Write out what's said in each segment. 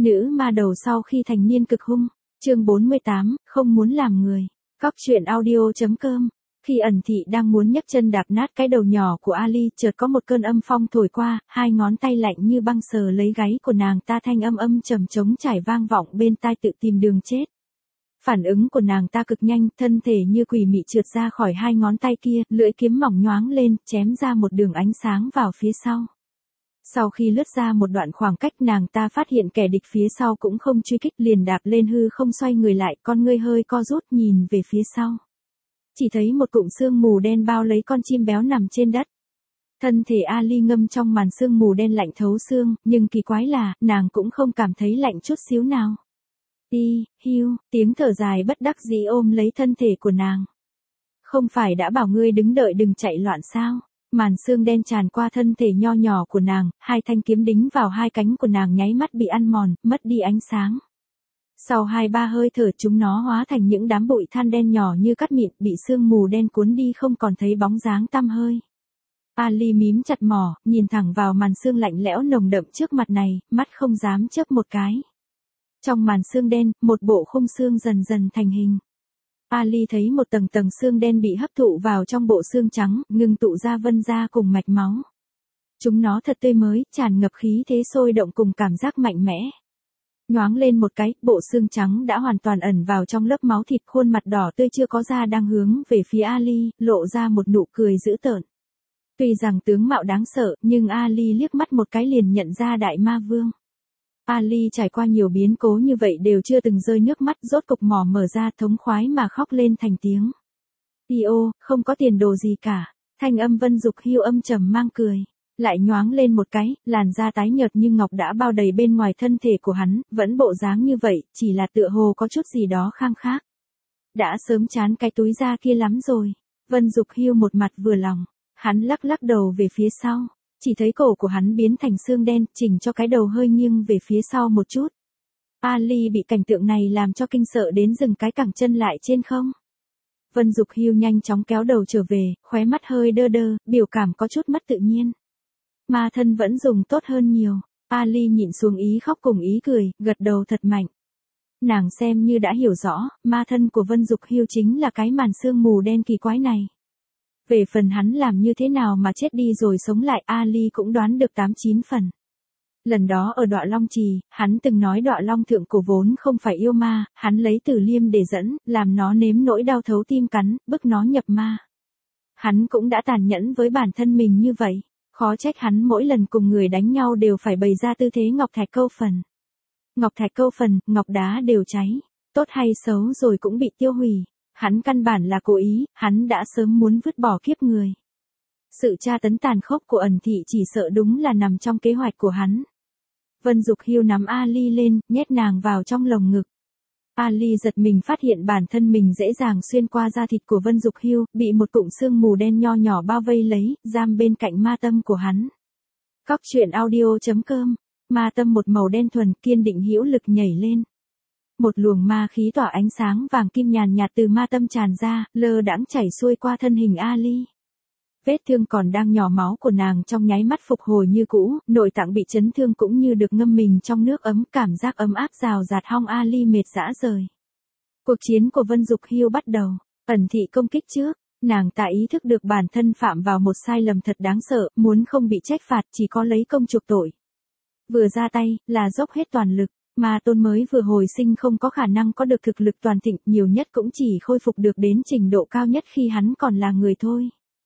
Nữ ma đầu sau khi thành niên cực hung. Chương 48, không muốn làm người. Góc truyện audio.com. Khi ẩn thị đang muốn nhấc chân đạp nát cái đầu nhỏ của Ali, chợt có một cơn âm phong thổi qua, hai ngón tay lạnh như băng sờ lấy gáy của nàng ta, thanh âm trầm trống trải vang vọng bên tai, tự tìm đường chết. Phản ứng của nàng ta cực nhanh, thân thể như quỷ mị trượt ra khỏi hai ngón tay kia, lưỡi kiếm mỏng nhoáng lên, chém ra một đường ánh sáng vào phía sau. Sau khi lướt ra một đoạn khoảng cách, nàng ta phát hiện kẻ địch phía sau cũng không truy kích, liền đạp lên hư không, xoay người lại, con ngươi hơi co rút nhìn về phía sau. Chỉ thấy một cụm sương mù đen bao lấy con chim béo nằm trên đất. Thân thể Ali ngâm trong màn sương mù đen lạnh thấu xương, nhưng kỳ quái là, nàng cũng không cảm thấy lạnh chút xíu nào. Hiu, tiếng thở dài bất đắc dĩ ôm lấy thân thể của nàng. Không phải đã bảo ngươi đứng đợi đừng chạy loạn sao? Màn sương đen tràn qua thân thể nho nhỏ của nàng, hai thanh kiếm đính vào hai cánh của nàng nháy mắt bị ăn mòn, mất đi ánh sáng. Sau 2-3 hơi thở, chúng nó hóa thành những đám bụi than đen nhỏ như cát mịn, bị sương mù đen cuốn đi, không còn thấy bóng dáng tăm hơi. Ali mím chặt mỏ, nhìn thẳng vào màn sương lạnh lẽo nồng đậm trước mặt này, mắt không dám chớp một cái. Trong màn sương đen, một bộ khung xương dần dần thành hình. Ali thấy một tầng tầng xương đen bị hấp thụ vào trong bộ xương trắng, ngưng tụ ra vân da cùng mạch máu. Chúng nó thật tươi mới, tràn ngập khí thế sôi động cùng cảm giác mạnh mẽ. Nhoáng lên một cái, bộ xương trắng đã hoàn toàn ẩn vào trong lớp máu thịt, khuôn mặt đỏ tươi chưa có da đang hướng về phía Ali, lộ ra một nụ cười dữ tợn. Tuy rằng tướng mạo đáng sợ, nhưng Ali liếc mắt một cái liền nhận ra đại ma vương. Ali trải qua nhiều biến cố như vậy đều chưa từng rơi nước mắt, rốt cục mỏ mở ra, thống khoái mà khóc lên thành tiếng. Không có tiền đồ gì cả. Thanh âm Vân Dục Hưu âm trầm mang cười. Lại nhoáng lên một cái, làn da tái nhợt như ngọc đã bao đầy bên ngoài thân thể của hắn, vẫn bộ dáng như vậy, chỉ là tựa hồ có chút gì đó khang khác. Đã sớm chán cái túi da kia lắm rồi. Vân Dục Hưu một mặt vừa lòng. Hắn lắc lắc đầu về phía sau. Chỉ thấy cổ của hắn biến thành xương đen, chỉnh cho cái đầu hơi nghiêng về phía sau một chút. Ali bị cảnh tượng này làm cho kinh sợ đến dừng cái cẳng chân lại trên không. Vân Dục Hưu nhanh chóng kéo đầu trở về, khóe mắt hơi đơ đơ, biểu cảm có chút mất tự nhiên. Ma thân vẫn dùng tốt hơn nhiều. Ali nhịn xuống ý khóc cùng ý cười, gật đầu thật mạnh. Nàng xem như đã hiểu rõ, ma thân của Vân Dục Hưu chính là cái màn sương mù đen kỳ quái này. Về phần hắn làm như thế nào mà chết đi rồi sống lại, Ali cũng đoán được 8-9 phần. Lần đó ở Đoạ Long Trì, hắn từng nói Đoạ Long thượng cổ vốn không phải yêu ma, hắn lấy Tử Liêm để dẫn, làm nó nếm nỗi đau thấu tim cắn, bức nó nhập ma. Hắn cũng đã tàn nhẫn với bản thân mình như vậy, khó trách hắn mỗi lần cùng người đánh nhau đều phải bày ra tư thế ngọc thạch câu phần. Ngọc thạch câu phần, ngọc đá đều cháy, tốt hay xấu rồi cũng bị tiêu hủy. Hắn căn bản là cố ý, hắn đã sớm muốn vứt bỏ kiếp người. Sự tra tấn tàn khốc của ẩn thị chỉ sợ đúng là nằm trong kế hoạch của hắn. Vân Dục Hưu nắm Ali lên, nhét nàng vào trong lồng ngực. Ali giật mình phát hiện bản thân mình dễ dàng xuyên qua da thịt của Vân Dục Hưu, bị một cụm sương mù đen nho nhỏ bao vây lấy, giam bên cạnh ma tâm của hắn. Góc truyện audio.com. Ma tâm một màu đen thuần, kiên định hữu lực nhảy lên. Một luồng ma khí tỏa ánh sáng vàng kim nhàn nhạt từ ma tâm tràn ra, lơ đãng chảy xuôi qua thân hình Ali. Vết thương còn đang nhỏ máu của nàng trong nháy mắt phục hồi như cũ, nội tạng bị chấn thương cũng như được ngâm mình trong nước ấm, cảm giác ấm áp rào rạt hong Ali mệt rã rời. Cuộc chiến của Vân Dục Hưu bắt đầu, ẩn thị công kích trước, nàng ta ý thức được bản thân phạm vào một sai lầm thật đáng sợ, muốn không bị trách phạt chỉ có lấy công chuộc tội. Vừa ra tay, là dốc hết toàn lực. Ma tôn mới vừa hồi sinh không có khả năng có được thực lực toàn thịnh, nhiều nhất cũng chỉ khôi phục được đến trình độ cao nhất khi hắn còn là người thôi.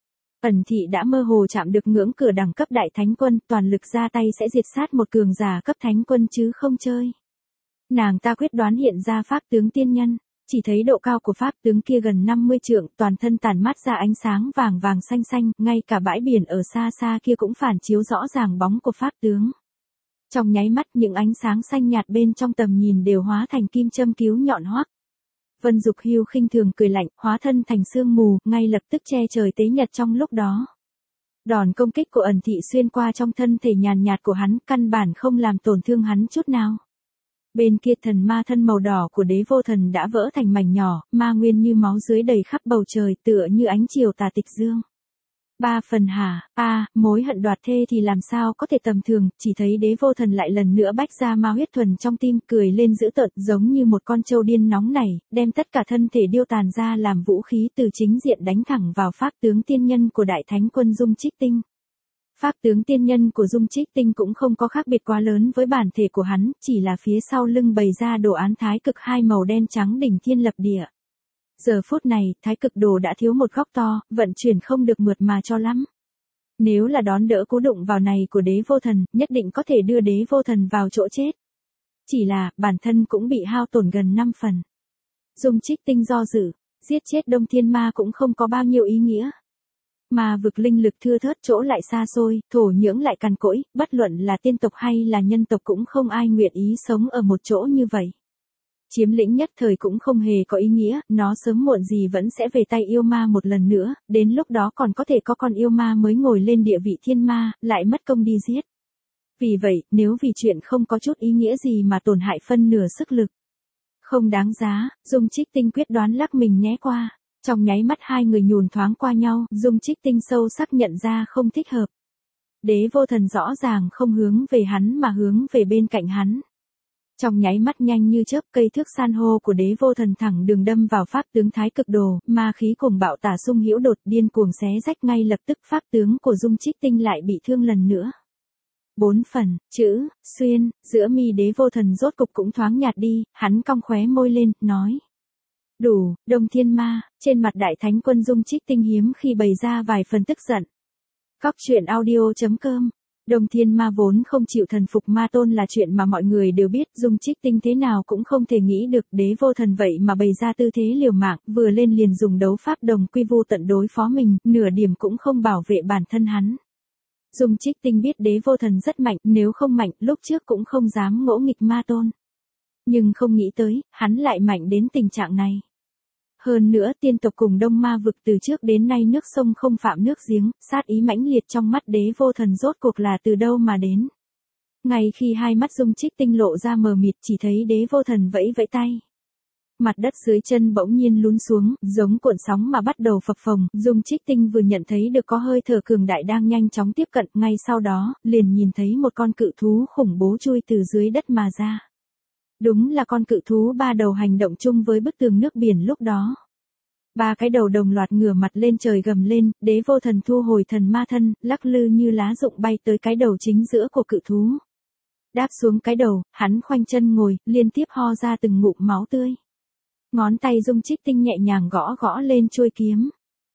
Ẩn thị đã mơ hồ chạm được ngưỡng cửa đẳng cấp đại thánh quân, toàn lực ra tay sẽ diệt sát một cường giả cấp thánh quân chứ không chơi. Nàng ta quyết đoán hiện ra pháp tướng tiên nhân, chỉ thấy độ cao của pháp tướng kia gần 50 trượng, toàn thân tản mát ra ánh sáng vàng vàng xanh xanh, ngay cả bãi biển ở xa xa kia cũng phản chiếu rõ ràng bóng của pháp tướng. Trong nháy mắt những ánh sáng xanh nhạt bên trong tầm nhìn đều hóa thành kim châm cứu nhọn hoắc. Vân Dục Hưu khinh thường cười lạnh, hóa thân thành sương mù, ngay lập tức che trời tế nhật trong lúc đó. Đòn công kích của ẩn thị xuyên qua trong thân thể nhàn nhạt của hắn, căn bản không làm tổn thương hắn chút nào. Bên kia thần ma thân màu đỏ của Đế Vô Thần đã vỡ thành mảnh nhỏ, ma nguyên như máu dưới đầy khắp bầu trời, tựa như ánh chiều tà tịch dương. 3 phần hả? Mối hận đoạt thê thì làm sao có thể tầm thường, chỉ thấy Đế Vô Thần lại lần nữa bách ra ma huyết thuần trong tim, cười lên dữ tợn giống như một con trâu điên nóng nảy, đem tất cả thân thể điêu tàn ra làm vũ khí từ chính diện đánh thẳng vào pháp tướng tiên nhân của Đại Thánh Quân Dung Trích Tinh. Pháp tướng tiên nhân của Dung Trích Tinh cũng không có khác biệt quá lớn với bản thể của hắn, chỉ là phía sau lưng bày ra đồ án thái cực hai màu đen trắng đỉnh thiên lập địa. Giờ phút này, thái cực đồ đã thiếu một góc to, vận chuyển không được mượt mà cho lắm. Nếu là đón đỡ cú đụng vào này của Đế Vô Thần, nhất định có thể đưa Đế Vô Thần vào chỗ chết. Chỉ là, bản thân cũng bị hao tổn gần 5 phần. Dung Trích Tinh do dự, giết chết Đông Thiên Ma cũng không có bao nhiêu ý nghĩa. Mà vực linh lực thưa thớt chỗ lại xa xôi, thổ nhưỡng lại cằn cỗi, bất luận là tiên tộc hay là nhân tộc cũng không ai nguyện ý sống ở một chỗ như vậy. Chiếm lĩnh nhất thời cũng không hề có ý nghĩa, nó sớm muộn gì vẫn sẽ về tay yêu ma một lần nữa, đến lúc đó còn có thể có con yêu ma mới ngồi lên địa vị thiên ma, lại mất công đi giết. Vì vậy, nếu vì chuyện không có chút ý nghĩa gì mà tổn hại phân nửa sức lực, không đáng giá, Dung Trích Tinh quyết đoán lắc mình né qua. Trong nháy mắt hai người nhùn thoáng qua nhau, Dung Trích Tinh sâu sắc nhận ra không thích hợp. Đế Vô Thần rõ ràng không hướng về hắn mà hướng về bên cạnh hắn. Trong nháy mắt nhanh như chớp, cây thước san hô của Đế Vô Thần thẳng đường đâm vào pháp tướng thái cực đồ, ma khí cuồng bạo tả xung hữu đột điên cuồng xé rách, ngay lập tức pháp tướng của Dung Trích Tinh lại bị thương lần nữa. 4 phần, chữ, xuyên, giữa mi Đế Vô Thần rốt cục cũng thoáng nhạt đi, hắn cong khóe môi lên, nói. Đủ, Đông Thiên Ma, trên mặt Đại Thánh Quân Dung Trích Tinh hiếm khi bày ra vài phần tức giận. Cóc truyện audio.com. Đông Thiên Ma vốn không chịu thần phục ma tôn là chuyện mà mọi người đều biết, Dung Trích Tinh thế nào cũng không thể nghĩ được Đế Vô Thần vậy mà bày ra tư thế liều mạng, vừa lên liền dùng đấu pháp đồng quy vu tận đối phó mình, nửa điểm cũng không bảo vệ bản thân hắn. Dung Trích Tinh biết Đế Vô Thần rất mạnh, nếu không mạnh, lúc trước cũng không dám ngỗ nghịch ma tôn. Nhưng không nghĩ tới, hắn lại mạnh đến tình trạng này. Hơn nữa tiên tộc cùng Đông Ma vực từ trước đến nay nước sông không phạm nước giếng, sát ý mãnh liệt trong mắt Đế Vô Thần rốt cuộc là từ đâu mà đến. Ngay khi hai mắt Dung Trích Tinh lộ ra mờ mịt, chỉ thấy Đế Vô Thần vẫy vẫy tay. Mặt đất dưới chân bỗng nhiên lún xuống, giống cuộn sóng mà bắt đầu phập phồng, Dung Trích Tinh vừa nhận thấy được có hơi thở cường đại đang nhanh chóng tiếp cận, ngay sau đó, liền nhìn thấy một con cự thú khủng bố chui từ dưới đất mà ra. Đúng là con cự thú ba đầu hành động chung với bức tường nước biển lúc đó. Ba cái đầu đồng loạt ngửa mặt lên trời gầm lên, Đế Vô Thần thu hồi thần ma thân, lắc lư như lá rụng bay tới cái đầu chính giữa của cự thú. Đáp xuống cái đầu, hắn khoanh chân ngồi, liên tiếp ho ra từng ngụm máu tươi. Ngón tay Dung Trích Tinh nhẹ nhàng gõ gõ lên chuôi kiếm.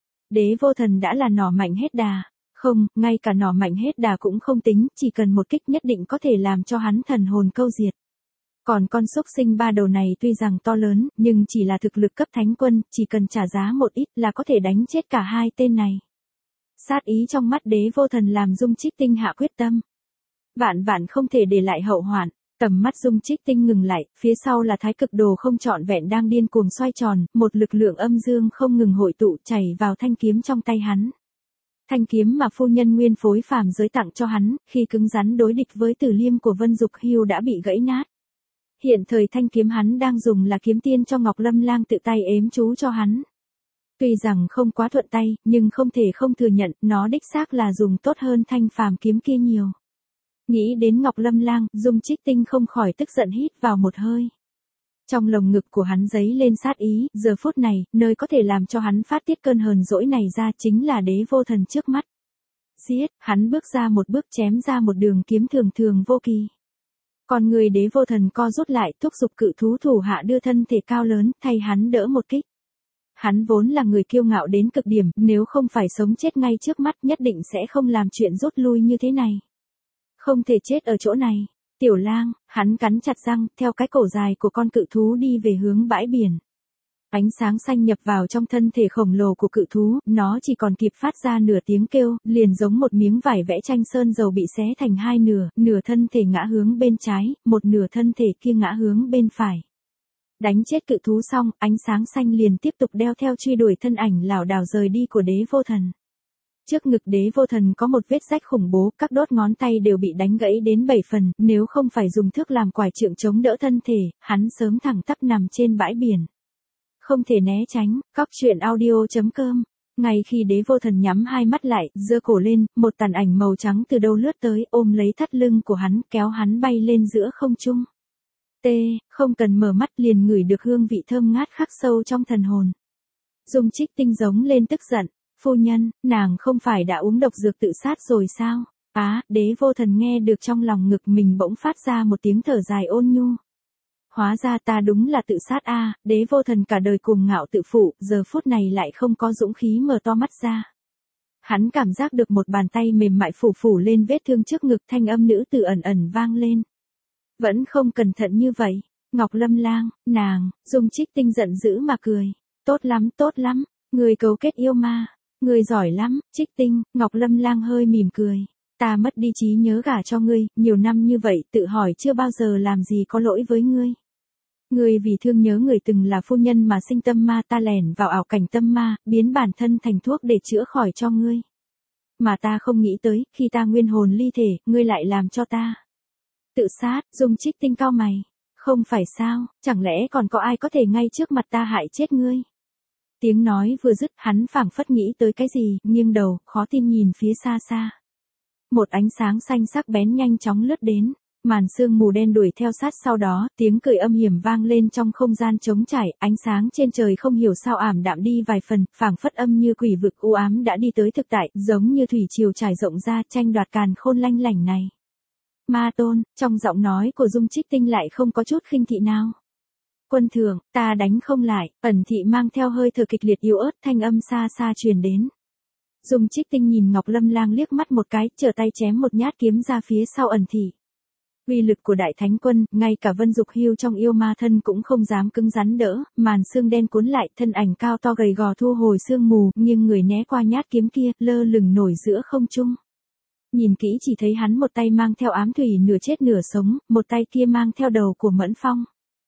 Đế Vô Thần đã là nỏ mạnh hết đà. Không, ngay cả nỏ mạnh hết đà cũng không tính, chỉ cần một kích nhất định có thể làm cho hắn thần hồn câu diệt. Còn con xúc sinh ba đầu này tuy rằng to lớn, nhưng chỉ là thực lực cấp thánh quân, chỉ cần trả giá một ít là có thể đánh chết cả hai tên này. Sát ý trong mắt Đế Vô Thần làm Dung Trích Tinh hạ quyết tâm. Vạn vạn không thể để lại hậu hoạn, tầm mắt Dung Trích Tinh ngừng lại, phía sau là thái cực đồ không trọn vẹn đang điên cuồng xoay tròn, một lực lượng âm dương không ngừng hội tụ chảy vào thanh kiếm trong tay hắn. Thanh kiếm mà phu nhân nguyên phối phàm giới tặng cho hắn, khi cứng rắn đối địch với Tử Liêm của Vân Dục Hưu đã bị gãy nát. Hiện thời thanh kiếm hắn đang dùng là kiếm tiên cho Ngọc Lâm Lang tự tay ếm chú cho hắn. Tuy rằng không quá thuận tay, nhưng không thể không thừa nhận, nó đích xác là dùng tốt hơn thanh phàm kiếm kia nhiều. Nghĩ đến Ngọc Lâm Lang, Dung Trích Tinh không khỏi tức giận hít vào một hơi. Trong lồng ngực của hắn dấy lên sát ý, giờ phút này, nơi có thể làm cho hắn phát tiết cơn hờn dỗi này ra chính là Đế Vô Thần trước mắt. Giết, hắn bước ra một bước chém ra một đường kiếm thường thường vô kỳ. Còn người Đế Vô Thần co rút lại, thúc giục cự thú thủ hạ đưa thân thể cao lớn, thay hắn đỡ một kích. Hắn vốn là người kiêu ngạo đến cực điểm, nếu không phải sống chết ngay trước mắt nhất định sẽ không làm chuyện rút lui như thế này. Không thể chết ở chỗ này. Tiểu Lang, hắn cắn chặt răng, theo cái cổ dài của con cự thú đi về hướng bãi biển. Ánh sáng xanh nhập vào trong thân thể khổng lồ của cự thú, nó chỉ còn kịp phát ra nửa tiếng kêu, liền giống một miếng vải vẽ tranh sơn dầu bị xé thành hai nửa, nửa thân thể ngã hướng bên trái, một nửa thân thể kia ngã hướng bên phải. Đánh chết cự thú xong, ánh sáng xanh liền tiếp tục đeo theo truy đuổi thân ảnh lảo đảo rời đi của Đế Vô Thần. Trước ngực Đế Vô Thần có một vết rách khủng bố, các đốt ngón tay đều bị đánh gãy đến 7 phần, nếu không phải dùng thước làm quải trượng chống đỡ thân thể, hắn sớm thẳng tắp nằm trên bãi biển. Không thể né tránh, cóc truyện audio.com Ngay khi Đế Vô Thần nhắm hai mắt lại, giơ cổ lên, một tàn ảnh màu trắng từ đâu lướt tới, ôm lấy thắt lưng của hắn, kéo hắn bay lên giữa không trung. Không cần mở mắt liền ngửi được hương vị thơm ngát khắc sâu trong thần hồn. Dung Trích Tinh giống lên tức giận, phu nhân, nàng không phải đã uống độc dược tự sát rồi sao? Đế Vô Thần nghe được trong lòng ngực mình bỗng phát ra một tiếng thở dài ôn nhu. Hóa ra ta đúng là tự sát Đế Vô Thần cả đời cuồng ngạo tự phụ, giờ phút này lại không có dũng khí mở to mắt ra. Hắn cảm giác được một bàn tay mềm mại phủ phủ lên vết thương trước ngực, thanh âm nữ tử ẩn ẩn vang lên. Vẫn không cẩn thận như vậy, Ngọc Lâm Lang, nàng, Dung Trích Tinh giận dữ mà cười. Tốt lắm, người cấu kết yêu ma, người giỏi lắm, Trích Tinh, Ngọc Lâm Lang hơi mỉm cười. Ta mất đi trí nhớ gả cho ngươi, nhiều năm như vậy tự hỏi chưa bao giờ làm gì có lỗi với ngươi. Ngươi vì thương nhớ người từng là phu nhân mà sinh tâm ma, ta lẻn vào ảo cảnh tâm ma, biến bản thân thành thuốc để chữa khỏi cho ngươi. Mà ta không nghĩ tới, khi ta nguyên hồn ly thể, ngươi lại làm cho ta tự sát. Dung Trích Tinh cau mày. Không phải sao, chẳng lẽ còn có ai có thể ngay trước mặt ta hại chết ngươi? Tiếng nói vừa dứt, hắn phảng phất nghĩ tới cái gì, nghiêng đầu, khó tin nhìn phía xa xa. Một ánh sáng xanh sắc bén nhanh chóng lướt đến, màn sương mù đen đuổi theo sát sau đó, tiếng cười âm hiểm vang lên trong không gian trống trải, ánh sáng trên trời không hiểu sao ảm đạm đi vài phần, phảng phất âm như quỷ vực u ám đã đi tới thực tại, giống như thủy triều trải rộng ra, tranh đoạt càn khôn lanh lảnh này. Ma tôn, trong giọng nói của Dung Trích Tinh lại không có chút khinh thị nào. Quân thượng, ta đánh không lại, ẩn thị mang theo hơi thở kịch liệt yếu ớt, thanh âm xa xa truyền đến. Dung Trích Tinh nhìn Ngọc Lâm Lang liếc mắt một cái, trở tay chém một nhát kiếm ra phía sau ẩn thị. Uy lực của Đại Thánh Quân, ngay cả Vân Dục Hưu trong yêu ma thân cũng không dám cứng rắn đỡ, màn sương đen cuốn lại, thân ảnh cao to gầy gò thu hồi sương mù, nghiêng người né qua nhát kiếm kia, lơ lửng nổi giữa không trung. Nhìn kỹ chỉ thấy hắn một tay mang theo ám thủy nửa chết nửa sống, một tay kia mang theo đầu của Mẫn Phong.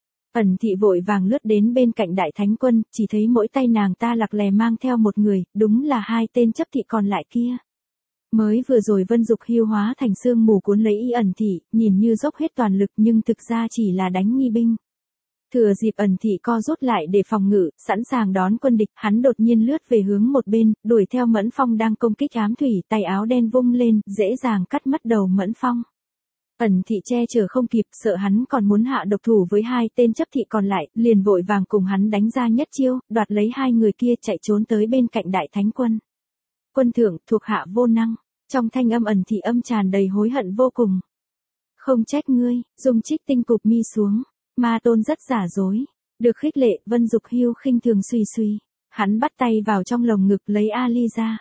Ẩn thị vội vàng lướt đến bên cạnh Đại Thánh Quân, chỉ thấy mỗi tay nàng ta lặc lè mang theo một người, đúng là hai tên chấp thị còn lại kia. Mới vừa rồi Vân Dục Hưu hóa thành sương mù cuốn lấy y ẩn thị, nhìn như dốc hết toàn lực nhưng thực ra chỉ là đánh nghi binh. Thừa dịp ẩn thị co rút lại để phòng ngự, sẵn sàng đón quân địch, hắn đột nhiên lướt về hướng một bên, đuổi theo Mẫn Phong đang công kích ám thủy, tay áo đen vung lên, dễ dàng cắt mất đầu Mẫn Phong. Ẩn thị che chở không kịp, sợ hắn còn muốn hạ độc thủ với hai tên chấp thị còn lại, liền vội vàng cùng hắn đánh ra nhất chiêu, đoạt lấy hai người kia chạy trốn tới bên cạnh Đại Thánh Quân. Quân thượng, thuộc hạ vô năng, trong thanh âm ẩn thị âm tràn đầy hối hận vô cùng. Không trách ngươi, Dung Trích Tinh cụp mi xuống. Ma tôn rất giả dối. Được khích lệ, Vân Dục Hưu khinh thường suy. Hắn bắt tay vào trong lồng ngực lấy Ali ra.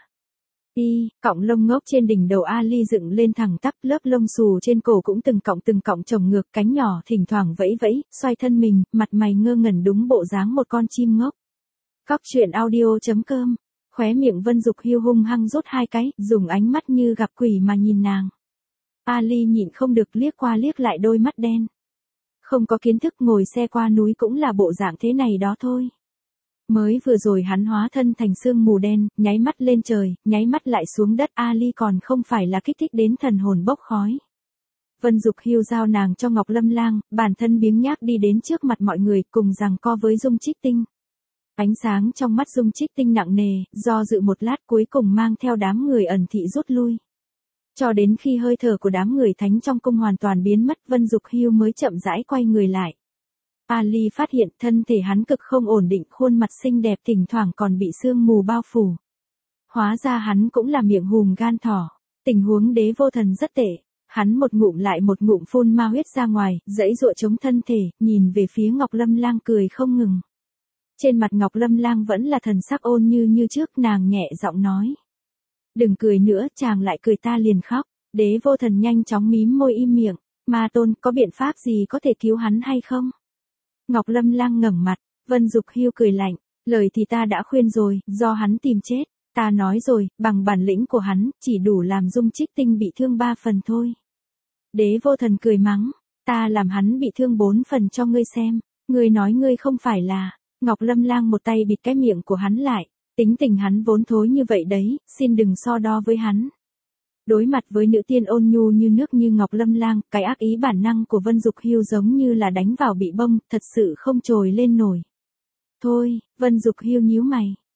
Cọng lông ngốc trên đỉnh đầu Ali dựng lên thẳng tắp, lớp lông xù trên cổ cũng từng cọng chồng ngược, cánh nhỏ thỉnh thoảng vẫy vẫy, xoay thân mình, mặt mày ngơ ngẩn đúng bộ dáng một con chim ngốc. Cóc truyện audio.com. Khóe miệng Vân Dục Hưu hung hăng rút hai cái, dùng ánh mắt như gặp quỷ mà nhìn nàng. Ali nhịn không được liếc qua liếc lại đôi mắt đen. Không có kiến thức ngồi xe qua núi cũng là bộ dạng thế này đó thôi. Mới vừa rồi hắn hóa thân thành sương mù đen, nháy mắt lên trời, nháy mắt lại xuống đất, Ali còn không phải là kích thích đến thần hồn bốc khói. Vân Dục Hưu giao nàng cho Ngọc Lâm Lang, bản thân biếng nhác đi đến trước mặt mọi người, cùng giằng co với Dung Trích Tinh. Ánh sáng trong mắt Dung Trích Tinh nặng nề, do dự một lát cuối cùng mang theo đám người ẩn thị rút lui. Cho đến khi hơi thở của đám người thánh trong cung hoàn toàn biến mất, Vân Dục Hưu mới chậm rãi quay người lại. Ali phát hiện thân thể hắn cực không ổn định, khuôn mặt xinh đẹp thỉnh thoảng còn bị sương mù bao phủ. Hóa ra hắn cũng là miệng hùm gan thỏ. Tình huống Đế Vô Thần rất tệ. Hắn một ngụm lại một ngụm phun ma huyết ra ngoài, giãy giụa chống thân thể, nhìn về phía Ngọc Lâm Lang cười không ngừng. Trên mặt Ngọc Lâm Lang vẫn là thần sắc ôn như trước, nàng nhẹ giọng nói. Đừng cười nữa, chàng lại cười ta liền khóc. Đế Vô Thần nhanh chóng mím môi im miệng. Ma tôn, có biện pháp gì có thể cứu hắn hay không? Ngọc Lâm Lang ngẩng mặt, Vân Dục Hưu cười lạnh. Lời thì ta đã khuyên rồi, do hắn tìm chết. Ta nói rồi, bằng bản lĩnh của hắn, chỉ đủ làm Dung Trích Tinh bị thương 3 phần thôi. Đế Vô Thần cười mắng. Ta làm hắn bị thương 4 phần cho ngươi xem. Ngươi nói ngươi không phải là. Ngọc Lâm Lang một tay bịt cái miệng của hắn lại. Tính tình hắn vốn thối như vậy đấy, xin đừng so đo với hắn. Đối mặt với nữ tiên ôn nhu như nước như Ngọc Lâm Lang, cái ác ý bản năng của Vân Dục Hưu giống như là đánh vào bị bông, thật sự không trồi lên nổi. Thôi, Vân Dục Hưu nhíu mày.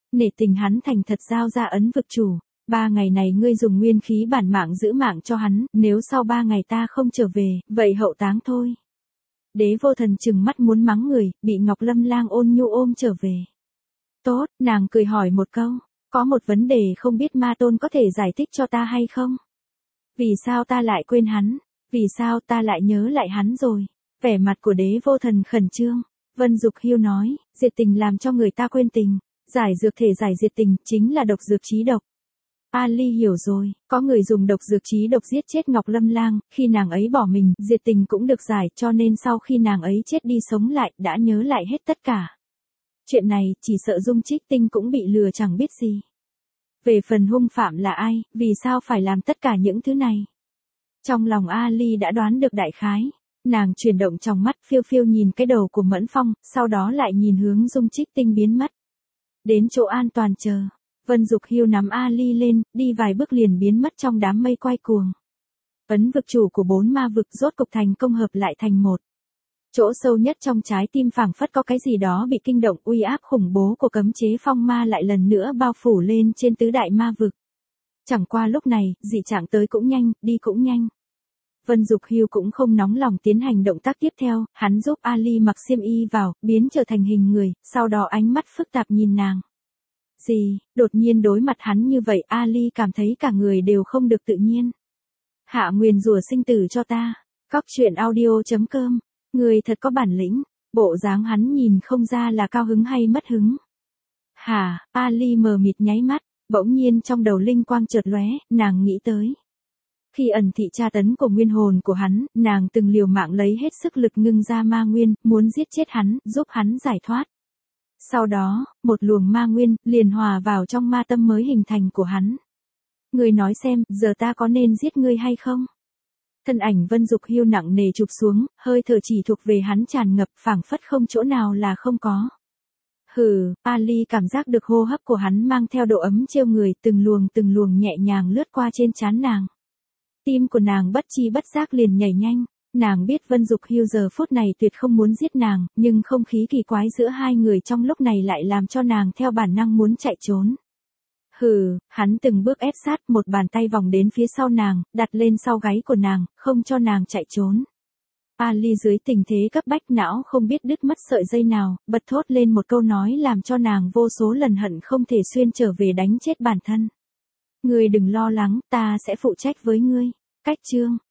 Nể tình hắn thành thật giao ra ấn vực chủ. 3 ngày này ngươi dùng nguyên khí bản mạng giữ mạng cho hắn, nếu sau 3 ngày ta không trở về, vậy hậu táng thôi. Đế vô thần trừng mắt muốn mắng người, bị Ngọc Lâm Lang ôn nhu ôm trở về. Tốt, nàng cười hỏi một câu, có một vấn đề không biết ma tôn có thể giải thích cho ta hay không? Vì sao ta lại quên hắn? Vì sao ta lại nhớ lại hắn rồi? Vẻ mặt của đế vô thần khẩn trương. Vân Dục Hiêu nói, diệt tình làm cho người ta quên tình. Giải dược thể giải diệt tình chính là độc dược trí độc. Ali hiểu rồi, có người dùng độc dược trí độc giết chết Ngọc Lâm Lang, khi nàng ấy bỏ mình, diệt tình cũng được giải, cho nên sau khi nàng ấy chết đi sống lại, đã nhớ lại hết tất cả. Chuyện này, chỉ sợ Dung Trích Tinh cũng bị lừa chẳng biết gì. Về phần hung phạm là ai, vì sao phải làm tất cả những thứ này? Trong lòng Ali đã đoán được đại khái. Nàng chuyển động trong mắt phiêu phiêu nhìn cái đầu của Mẫn Phong, sau đó lại nhìn hướng Dung Trích Tinh biến mất. Đến chỗ an toàn chờ. Vân Dục Hiêu nắm Ali lên, đi vài bước liền biến mất trong đám mây quay cuồng. Ấn vực chủ của 4 ma vực rốt cục thành công hợp lại thành một. Chỗ sâu nhất trong trái tim phảng phất có cái gì đó bị kinh động, uy áp khủng bố của cấm chế phong ma lại lần nữa bao phủ lên trên tứ đại ma vực. Chẳng qua lúc này, dị trạng tới cũng nhanh, đi cũng nhanh. Vân Dục Hiêu cũng không nóng lòng tiến hành động tác tiếp theo, hắn giúp Ali mặc xiêm y vào, biến trở thành hình người, sau đó ánh mắt phức tạp nhìn nàng. Gì, đột nhiên đối mặt hắn như vậy Ali cảm thấy cả người đều không được tự nhiên. Hạ nguyền rủa sinh tử cho ta. Cóc truyện audio.com. Người thật có bản lĩnh. Bộ dáng hắn nhìn không ra là cao hứng hay mất hứng. Hả, Ali mờ mịt nháy mắt, bỗng nhiên trong đầu linh quang chợt lóe, nàng nghĩ tới. Khi ẩn thị tra tấn của nguyên hồn của hắn, nàng từng liều mạng lấy hết sức lực ngưng ra ma nguyên, muốn giết chết hắn, giúp hắn giải thoát. Sau đó, một luồng ma nguyên, liền hòa vào trong ma tâm mới hình thành của hắn. Ngươi nói xem, giờ ta có nên giết ngươi hay không? Thân ảnh Vân Dục Hiêu nặng nề chụp xuống, hơi thở chỉ thuộc về hắn tràn ngập, phảng phất không chỗ nào là không có. Hừ, Ali cảm giác được hô hấp của hắn mang theo độ ấm trêu người, từng luồng nhẹ nhàng lướt qua trên trán nàng. Tim của nàng bất chi bất giác liền nhảy nhanh. Nàng biết Vân Dục Hiêu giờ phút này tuyệt không muốn giết nàng, nhưng không khí kỳ quái giữa hai người trong lúc này lại làm cho nàng theo bản năng muốn chạy trốn. Hừ, hắn từng bước ép sát, một bàn tay vòng đến phía sau nàng, đặt lên sau gáy của nàng, không cho nàng chạy trốn. Ali dưới tình thế cấp bách não không biết đứt mất sợi dây nào, bật thốt lên một câu nói làm cho nàng vô số lần hận không thể xuyên trở về đánh chết bản thân. Ngươi đừng lo lắng, ta sẽ phụ trách với ngươi. Cách chương